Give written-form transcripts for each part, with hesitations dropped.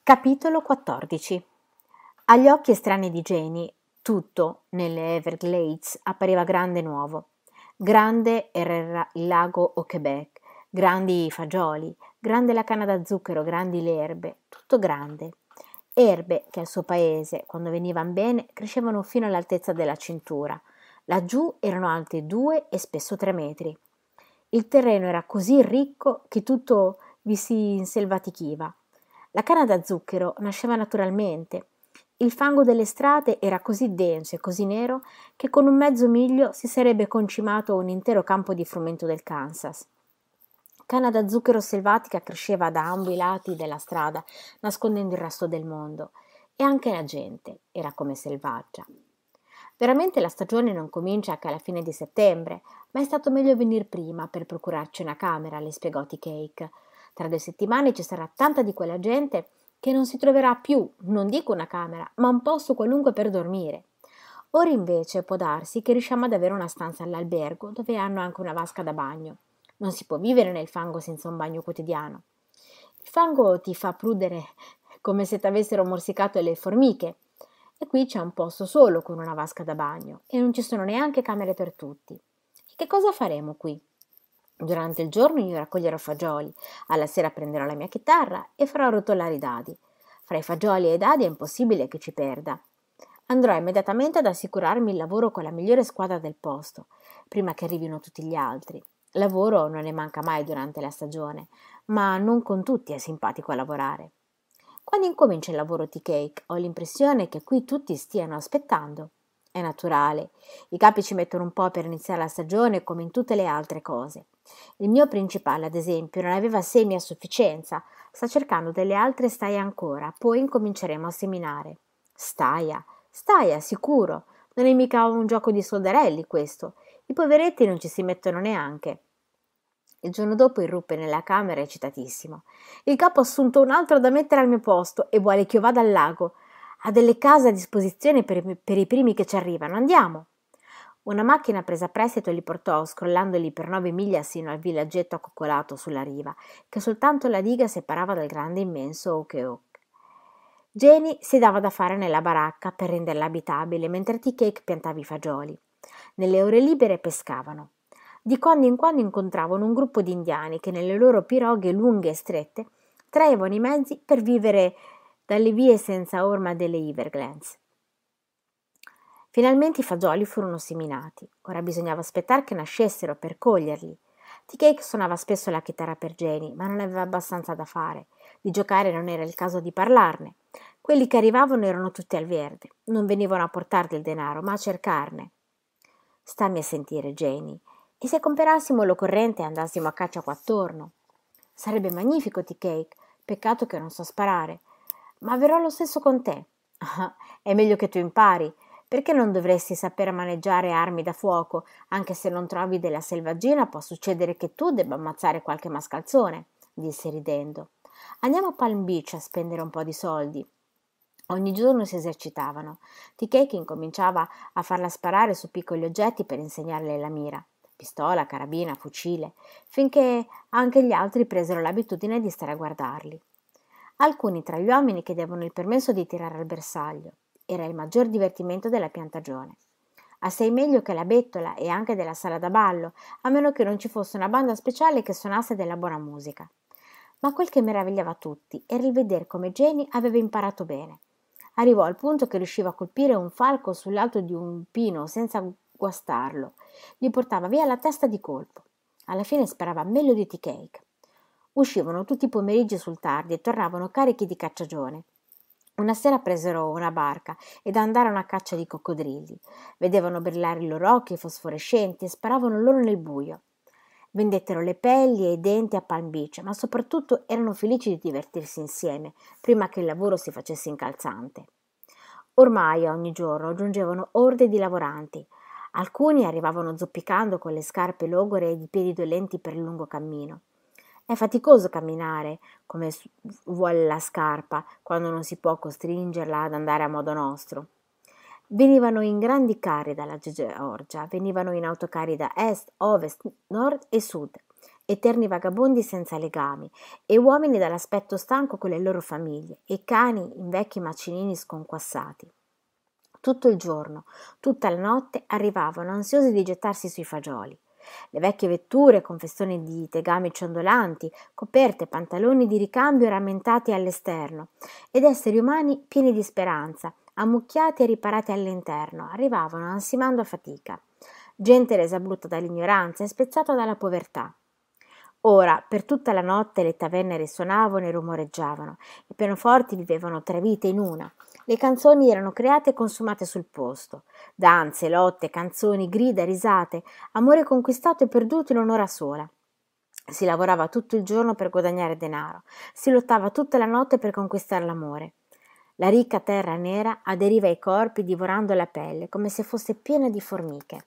Capitolo 14. Agli occhi estranei di Janie, tutto nelle Everglades appariva grande e nuovo. Grande era il lago au Québec, grandi i fagioli, grande la canna da zucchero, grandi le erbe, tutto grande. Erbe che al suo paese, quando venivano bene, crescevano fino all'altezza della cintura. Laggiù erano alte 2 e spesso 3 metri. Il terreno era così ricco che tutto vi si inselvatichiva. La canna da zucchero nasceva naturalmente. Il fango delle strade era così denso e così nero che con un mezzo miglio si sarebbe concimato un intero campo di frumento del Kansas. Canna da zucchero selvatica cresceva da ambo i lati della strada, nascondendo il resto del mondo. E anche la gente era come selvaggia. Veramente la stagione non comincia che alla fine di settembre, ma è stato meglio venir prima per procurarci una camera, le spiegò T-Cake. Tra 2 settimane ci sarà tanta di quella gente che non si troverà più, non dico una camera, ma un posto qualunque per dormire. Ora invece può darsi che riusciamo ad avere una stanza all'albergo dove hanno anche una vasca da bagno. Non si può vivere nel fango senza un bagno quotidiano. Il fango ti fa prudere come se t'avessero morsicato le formiche. E qui c'è un posto solo con una vasca da bagno e non ci sono neanche camere per tutti. E che cosa faremo qui? Durante il giorno io raccoglierò fagioli, alla sera prenderò la mia chitarra e farò rotolare i dadi. Fra i fagioli e i dadi è impossibile che ci perda. Andrò immediatamente ad assicurarmi il lavoro con la migliore squadra del posto, prima che arrivino tutti gli altri. Lavoro non ne manca mai durante la stagione, ma non con tutti è simpatico a lavorare. Quando incomincia il lavoro T-Cake, ho l'impressione che qui tutti stiano aspettando. È naturale, i capi ci mettono un po' per iniziare la stagione come in tutte le altre cose. Il mio principale, ad esempio, non aveva semi a sufficienza, sta cercando delle altre staie ancora, poi incominceremo a seminare. Staia, sicuro, non è mica un gioco di soldarelli questo, i poveretti non ci si mettono neanche. Il giorno dopo irruppe nella camera eccitatissimo. Il capo ha assunto un altro da mettere al mio posto e vuole che io vada al lago. Ha delle case a disposizione per i primi che ci arrivano. Andiamo. Una macchina presa a prestito li portò, scrollandoli per 9 miglia sino al villaggetto accoccolato sulla riva, che soltanto la diga separava dal grande immenso Okeok. Jenny si dava da fare nella baracca per renderla abitabile, mentre T-Cake piantava i fagioli. Nelle ore libere pescavano. Di quando in quando incontravano un gruppo di indiani che nelle loro piroghe lunghe e strette traevano i mezzi per vivere dalle vie senza orma delle Everglades. Finalmente i fagioli furono seminati. Ora bisognava aspettare che nascessero per coglierli. T-Cake suonava spesso la chitarra per Jenny, ma non aveva abbastanza da fare. Di giocare non era il caso di parlarne. Quelli che arrivavano erano tutti al verde. Non venivano a portare del denaro, ma a cercarne. Stammi a sentire, Jenny. E se comperassimo l'occorrente e andassimo a caccia qua attorno? Sarebbe magnifico, T-Cake. Peccato che non so sparare. Ma verrò lo stesso con te. Ah, è meglio che tu impari. Perché non dovresti sapere maneggiare armi da fuoco? Anche se non trovi della selvaggina, può succedere che tu debba ammazzare qualche mascalzone, disse ridendo. Andiamo a Palm Beach a spendere un po' di soldi. Ogni giorno si esercitavano. T-Cake incominciava a farla sparare su piccoli oggetti per insegnarle la mira. Pistola, carabina, fucile, finché anche gli altri presero l'abitudine di stare a guardarli. Alcuni tra gli uomini chiedevano il permesso di tirare al bersaglio. Era il maggior divertimento della piantagione. Assai meglio che la bettola e anche della sala da ballo, a meno che non ci fosse una banda speciale che suonasse della buona musica. Ma quel che meravigliava tutti era il vedere come Jenny aveva imparato bene. Arrivò al punto che riusciva a colpire un falco sull'alto di un pino senza guastarlo. Gli portava via la testa di colpo. Alla fine sparava meglio di T-Cake. Uscivano tutti i pomeriggi sul tardi e tornavano carichi di cacciagione. Una sera presero una barca ed andarono a caccia di coccodrilli. Vedevano brillare i loro occhi fosforescenti e sparavano loro nel buio. Vendettero le pelli e i denti a Palm Beach, ma soprattutto erano felici di divertirsi insieme, prima che il lavoro si facesse incalzante. Ormai ogni giorno giungevano orde di lavoranti. Alcuni arrivavano zoppicando con le scarpe logore ed i piedi dolenti per il lungo cammino. È faticoso camminare come vuole la scarpa quando non si può costringerla ad andare a modo nostro. Venivano in grandi carri dalla Georgia, venivano in autocarri da est, ovest, nord e sud eterni vagabondi senza legami, e uomini dall'aspetto stanco con le loro famiglie, e cani in vecchi macinini sconquassati. Tutto il giorno, tutta la notte arrivavano ansiosi di gettarsi sui fagioli. Le vecchie vetture con festoni di tegami ciondolanti, coperte, pantaloni di ricambio rammentati all'esterno, ed esseri umani pieni di speranza, ammucchiati e riparati all'interno, arrivavano ansimando a fatica. Gente resa brutta dall'ignoranza e spezzata dalla povertà. Ora, per tutta la notte le taverne risuonavano e rumoreggiavano, i pianoforti vivevano 3 vite in una, le canzoni erano create e consumate sul posto, danze, lotte, canzoni, grida, risate, amore conquistato e perduto in un'ora sola. Si lavorava tutto il giorno per guadagnare denaro, si lottava tutta la notte per conquistare l'amore. La ricca terra nera aderiva ai corpi divorando la pelle come se fosse piena di formiche.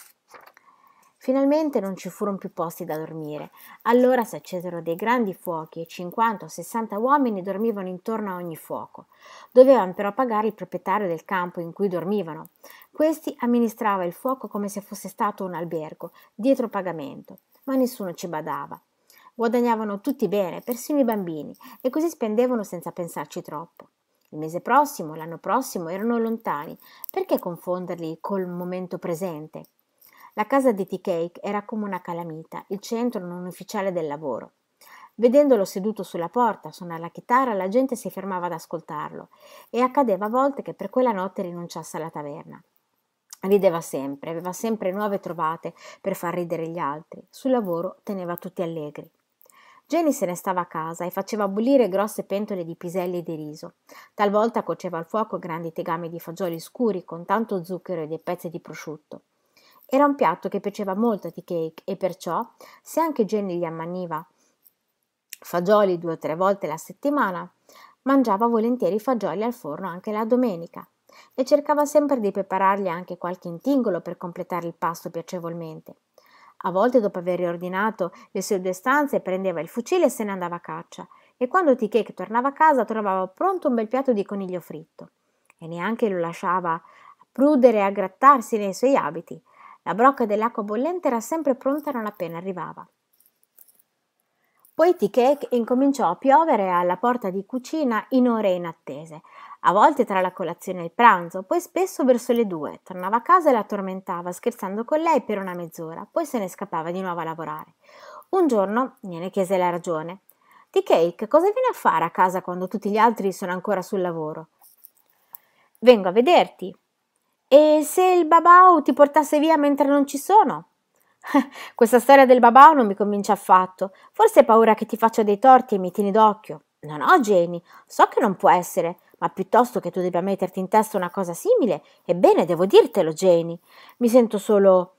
Finalmente non ci furono più posti da dormire. Allora si accesero dei grandi fuochi e 50 o 60 uomini dormivano intorno a ogni fuoco. Dovevano però pagare il proprietario del campo in cui dormivano. Questi amministrava il fuoco come se fosse stato un albergo, dietro pagamento, ma nessuno ci badava. Guadagnavano tutti bene, persino i bambini, e così spendevano senza pensarci troppo. Il mese prossimo, l'anno prossimo erano lontani, perché confonderli col momento presente? La casa di Tea-Cake era come una calamita, il centro non ufficiale del lavoro. Vedendolo seduto sulla porta a suonare la chitarra, la gente si fermava ad ascoltarlo e accadeva a volte che per quella notte rinunciasse alla taverna. Rideva sempre, aveva sempre nuove trovate per far ridere gli altri. Sul lavoro teneva tutti allegri. Jenny se ne stava a casa e faceva bollire grosse pentole di piselli e di riso. Talvolta cuoceva al fuoco grandi tegami di fagioli scuri con tanto zucchero e dei pezzi di prosciutto. Era un piatto che piaceva molto a Tea-Cake e perciò, se anche Jenny gli ammaniva fagioli 2 o 3 volte la settimana, mangiava volentieri fagioli al forno anche la domenica e cercava sempre di preparargli anche qualche intingolo per completare il pasto piacevolmente. A volte, dopo aver riordinato le sue 2 stanze, prendeva il fucile e se ne andava a caccia, e quando Tea-Cake tornava a casa trovava pronto un bel piatto di coniglio fritto e neanche lo lasciava prudere e aggrattarsi nei suoi abiti. La brocca dell'acqua bollente era sempre pronta non appena arrivava. Poi Tea-Cake incominciò a piovere alla porta di cucina in ore inattese, a volte tra la colazione e il pranzo, poi spesso verso le 2. Tornava a casa e la tormentava, scherzando con lei per una mezz'ora, poi se ne scappava di nuovo a lavorare. Un giorno gliene chiese la ragione. Tea-Cake, cosa vieni a fare a casa quando tutti gli altri sono ancora sul lavoro? Vengo a vederti. E se il babau ti portasse via mentre non ci sono? Questa storia del babau non mi convince affatto. Forse hai paura che ti faccia dei torti e mi tieni d'occhio. No, Jenny, so che non può essere, ma piuttosto che tu debba metterti in testa una cosa simile, ebbene, devo dirtelo, Jenny. Mi sento solo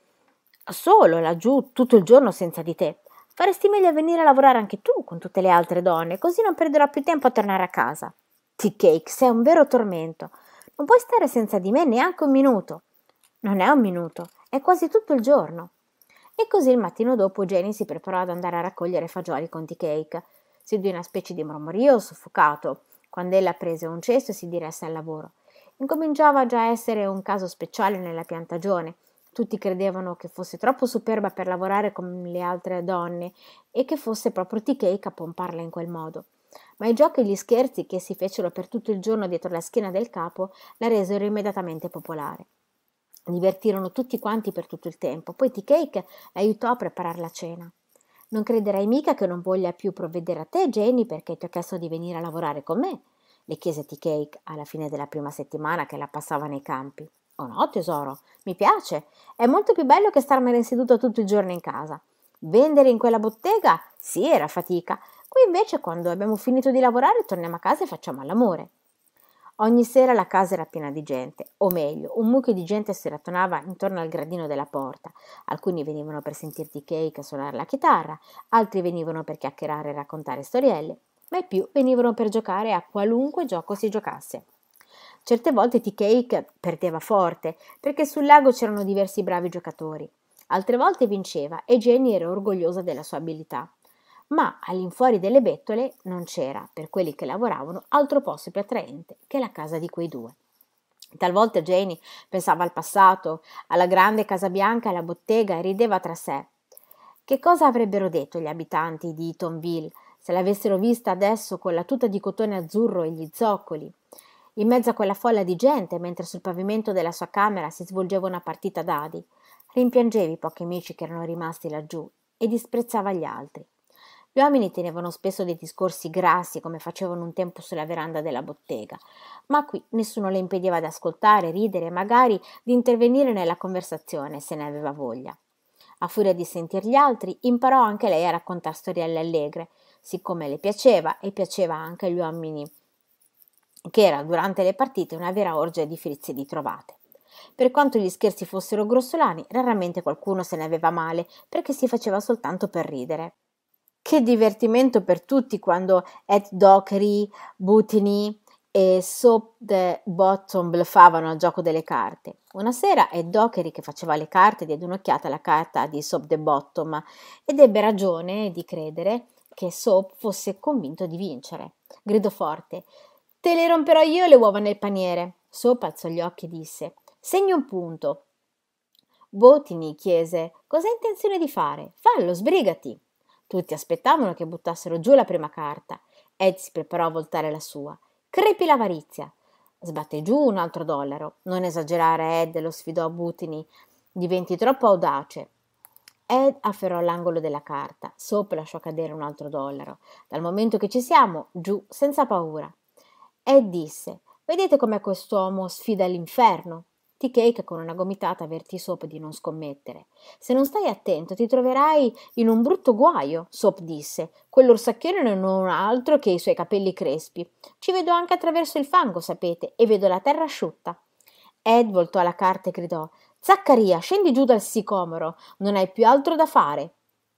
laggiù tutto il giorno senza di te. Faresti meglio a venire a lavorare anche tu con tutte le altre donne, così non perderò più tempo a tornare a casa. Tea-Cake, sei un vero tormento. Non puoi stare senza di me neanche un minuto. Non è un minuto, è quasi tutto il giorno. E così il mattino dopo Jenny si preparò ad andare a raccogliere fagioli con Tea-Cake. Si udì una specie di mormorio soffocato quando ella prese un cesto e si diresse al lavoro. Incominciava già a essere un caso speciale nella piantagione. Tutti credevano che fosse troppo superba per lavorare come le altre donne e che fosse proprio Tea-Cake a pomparla in quel modo. Ma i giochi e gli scherzi che si fecero per tutto il giorno dietro la schiena del capo la resero immediatamente popolare. Divertirono tutti quanti per tutto il tempo, poi Tea-Cake l'aiutò a preparare la cena. Non crederai mica che non voglia più provvedere a te, Jenny, perché ti ho chiesto di venire a lavorare con me, le chiese Tea-Cake alla fine della prima settimana che la passava nei campi. Oh no, tesoro, mi piace, è molto più bello che starmene seduto tutto il giorno in casa. Vendere in quella bottega, sì, era fatica. Qui invece, quando abbiamo finito di lavorare, torniamo a casa e facciamo l'amore. Ogni sera la casa era piena di gente, o meglio, un mucchio di gente si radunava intorno al gradino della porta. Alcuni venivano per sentir Tea-Cake suonare la chitarra, altri venivano per chiacchierare e raccontare storielle, ma i più venivano per giocare a qualunque gioco si giocasse. Certe volte Tea-Cake perdeva forte, perché sul lago c'erano diversi bravi giocatori. Altre volte vinceva e Jenny era orgogliosa della sua abilità. Ma all'infuori delle bettole non c'era, per quelli che lavoravano, altro posto più attraente che la casa di quei 2. Talvolta Jenny pensava al passato, alla grande Casa Bianca e alla bottega e rideva tra sé. Che cosa avrebbero detto gli abitanti di Eatonville se l'avessero vista adesso con la tuta di cotone azzurro e gli zoccoli, in mezzo a quella folla di gente, mentre sul pavimento della sua camera si svolgeva una partita dadi? Rimpiangeva i pochi amici che erano rimasti laggiù e disprezzava gli altri. Gli uomini tenevano spesso dei discorsi grassi come facevano un tempo sulla veranda della bottega, ma qui nessuno le impediva di ascoltare, ridere e magari di intervenire nella conversazione se ne aveva voglia. A furia di sentir gli altri, imparò anche lei a raccontare storielle allegre, siccome le piaceva e piaceva anche agli uomini, che era durante le partite una vera orgia di frizze di trovate. Per quanto gli scherzi fossero grossolani, raramente qualcuno se ne aveva male, perché si faceva soltanto per ridere. Che divertimento per tutti quando Ed Dockery, Butini e Soap the Bottom bluffavano al gioco delle carte. Una sera Ed Dockery, che faceva le carte, diede un'occhiata alla carta di Soap the Bottom ed ebbe ragione di credere che Soap fosse convinto di vincere. Gridò forte: «Te le romperò io le uova nel paniere!» Soap alzò gli occhi e disse: «Segni un punto!» Botini chiese: «Cosa hai intenzione di fare? Fallo, sbrigati!» Tutti aspettavano che buttassero giù la prima carta. Ed si preparò a voltare la sua. «Crepi l'avarizia!» Sbatté giù un altro dollaro. «Non esagerare, Ed», lo sfidò Butini. «Diventi troppo audace». Ed afferrò l'angolo della carta. Soap lasciò cadere un altro dollaro. «Dal momento che ci siamo, giù, senza paura». Ed disse: «Vedete com'è quest'uomo sfida l'inferno?» Tea-Cake con una gomitata avvertì Soap di non scommettere. «Se non stai attento ti troverai in un brutto guaio», Soap disse. «Quell'orsacchione non ha altro che i suoi capelli crespi. Ci vedo anche attraverso il fango, sapete, e vedo la terra asciutta». Ed voltò la carta e gridò: «Zaccaria, scendi giù dal sicomoro, non hai più altro da fare».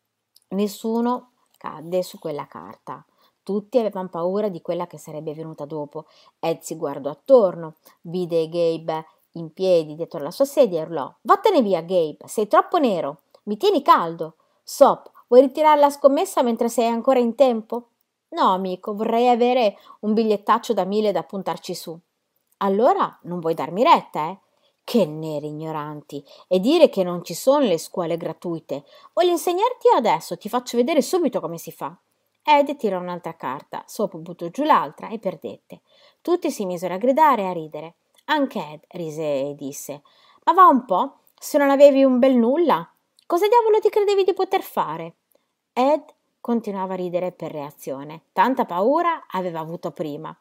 Nessuno cadde su quella carta. Tutti avevano paura di quella che sarebbe venuta dopo. Ed si guardò attorno, vide Gabe in piedi dietro la sua sedia e urlò: «Vattene via, Gabe, sei troppo nero, mi tieni caldo. Sop, vuoi ritirare la scommessa mentre sei ancora in tempo?» «No, amico, vorrei avere un bigliettaccio da 1000 da puntarci su». «Allora non vuoi darmi retta, eh?» «Che neri ignoranti! E dire che non ci sono le scuole gratuite. Voglio insegnarti io adesso, ti faccio vedere subito come si fa». Ed tirò un'altra carta, Soap buttò giù l'altra e perdette. Tutti si misero a gridare e a ridere. Anche Ed rise e disse: «Ma va un po', se non avevi un bel nulla, cosa diavolo ti credevi di poter fare?» Ed continuava a ridere per reazione. Tanta paura aveva avuto prima.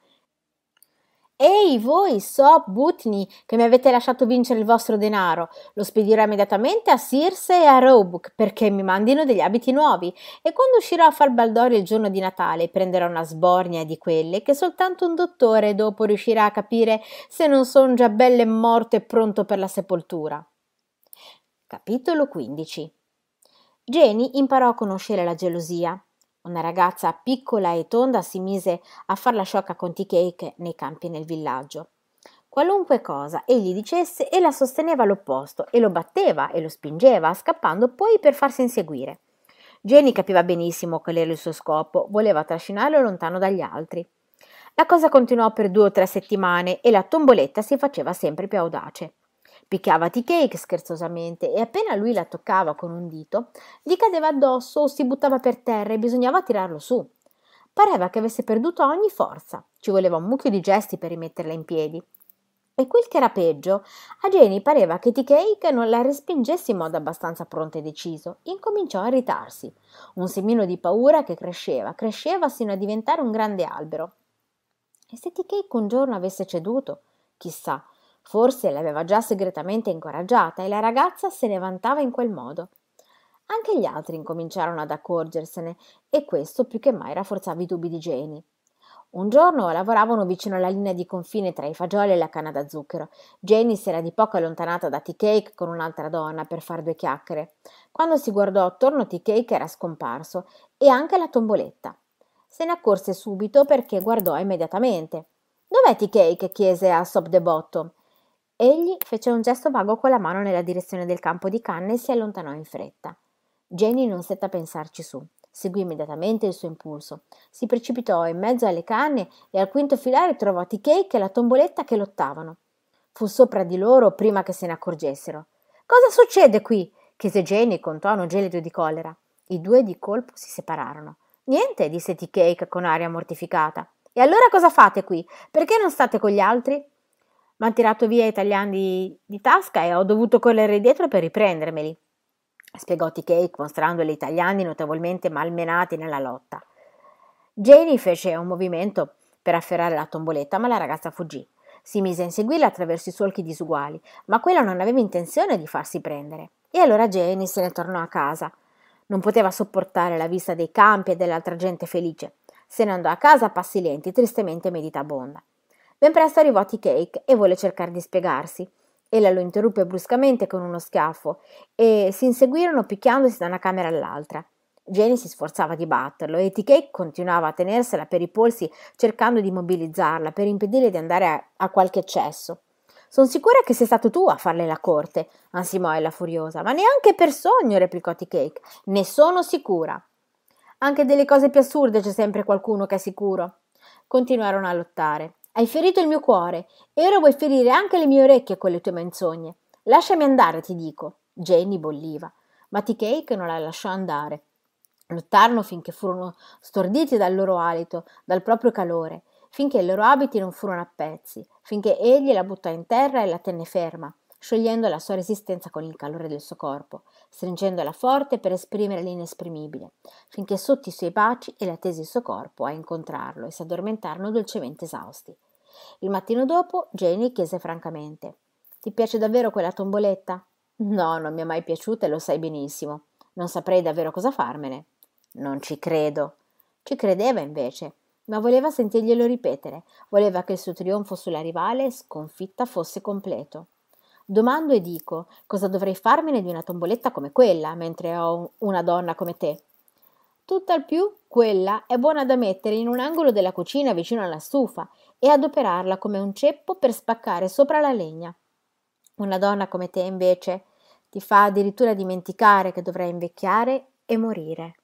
«Ehi, voi, Sop, Butni, che mi avete lasciato vincere il vostro denaro, lo spedirò immediatamente a Circe e a Roebuck perché mi mandino degli abiti nuovi e quando uscirò a far baldoria il giorno di Natale prenderò una sbornia di quelle che soltanto un dottore dopo riuscirà a capire se non son già belle morto e pronto per la sepoltura». Capitolo 15. Jenny imparò a conoscere la gelosia. Una ragazza piccola e tonda si mise a far la sciocca con Tea-Cake nei campi nel villaggio. Qualunque cosa egli dicesse, ella sosteneva l'opposto e lo batteva e lo spingeva, scappando poi per farsi inseguire. Jenny capiva benissimo qual era il suo scopo, voleva trascinarlo lontano dagli altri. La cosa continuò per 2 o 3 settimane e la tomboletta si faceva sempre più audace. Picchiava Tea-Cake scherzosamente e appena lui la toccava con un dito, gli cadeva addosso o si buttava per terra e bisognava tirarlo su. Pareva che avesse perduto ogni forza. Ci voleva un mucchio di gesti per rimetterla in piedi. E quel che era peggio, a Jenny pareva che Tea-Cake non la respingesse in modo abbastanza pronto e deciso. Incominciò a irritarsi. Un semino di paura che cresceva, cresceva sino a diventare un grande albero. E se Tea-Cake un giorno avesse ceduto? Chissà. Forse l'aveva già segretamente incoraggiata e la ragazza se ne vantava in quel modo. Anche gli altri incominciarono ad accorgersene e questo più che mai rafforzava i dubbi di Jenny. Un giorno lavoravano vicino alla linea di confine tra i fagioli e la canna da zucchero. Jenny si era di poco allontanata da Tea-Cake con un'altra donna per fare 2 chiacchiere. Quando si guardò attorno, Tea-Cake era scomparso e anche la tomboletta. Se ne accorse subito perché guardò immediatamente. «Dov'è Tea-Cake?» chiese a Sop the Bottom. Egli fece un gesto vago con la mano nella direzione del campo di canne e si allontanò in fretta. Jenny non stette a pensarci su. Seguì immediatamente il suo impulso. Si precipitò in mezzo alle canne e al quinto filare trovò Tea-Cake e la tomboletta che lottavano. Fu sopra di loro prima che se ne accorgessero. «Cosa succede qui?» chiese Jenny con tono gelido di collera. I due di colpo si separarono. Niente, disse Tea Cake con aria mortificata. E allora cosa fate qui? Perché non state con gli altri? M'han tirato via i tagliandi di tasca e ho dovuto correre dietro per riprendermeli, spiegò Tea Cake mostrandole i tagliandi notevolmente malmenati nella lotta. Janie fece un movimento per afferrare la tomboletta, ma la ragazza fuggì. Si mise a inseguirla attraverso i solchi disuguali, ma quella non aveva intenzione di farsi prendere. E allora Janie se ne tornò a casa. Non poteva sopportare la vista dei campi e dell'altra gente felice. Se ne andò a casa a passi lenti, tristemente meditabonda. Ben presto arrivò Tea Cake e volle cercare di spiegarsi. Ella lo interruppe bruscamente con uno schiaffo e si inseguirono picchiandosi da una camera all'altra. Jenny si sforzava di batterlo e Tea Cake continuava a tenersela per i polsi cercando di immobilizzarla, per impedirle di andare a qualche eccesso. «Son sicura che sei stato tu a farle la corte», ansimò ella furiosa. «Ma neanche per sogno», replicò Tea Cake. «Ne sono sicura». «Anche delle cose più assurde c'è sempre qualcuno che è sicuro». Continuarono a lottare. «Hai ferito il mio cuore e ora vuoi ferire anche le mie orecchie con le tue menzogne. Lasciami andare, ti dico». Jenny bolliva, ma Tea Cake non la lasciò andare. Lottarono finché furono storditi dal loro alito, dal proprio calore, finché i loro abiti non furono a pezzi, finché egli la buttò in terra e la tenne ferma, sciogliendo la sua resistenza con il calore del suo corpo, stringendola forte per esprimere l'inesprimibile, finché sotto i suoi baci e la tese il suo corpo a incontrarlo e si addormentarono dolcemente esausti. Il mattino dopo Janie chiese francamente: «Ti piace davvero quella tomboletta?» «No, non mi è mai piaciuta e lo sai benissimo. Non saprei davvero cosa farmene». «Non ci credo». Ci credeva invece, ma voleva sentirglielo ripetere, voleva che il suo trionfo sulla rivale sconfitta fosse completo. «Domando e dico, cosa dovrei farmene di una tomboletta come quella, mentre ho una donna come te?» «Tutt'al più, quella è buona da mettere in un angolo della cucina vicino alla stufa e adoperarla come un ceppo per spaccare sopra la legna. Una donna come te, invece, ti fa addirittura dimenticare che dovrai invecchiare e morire».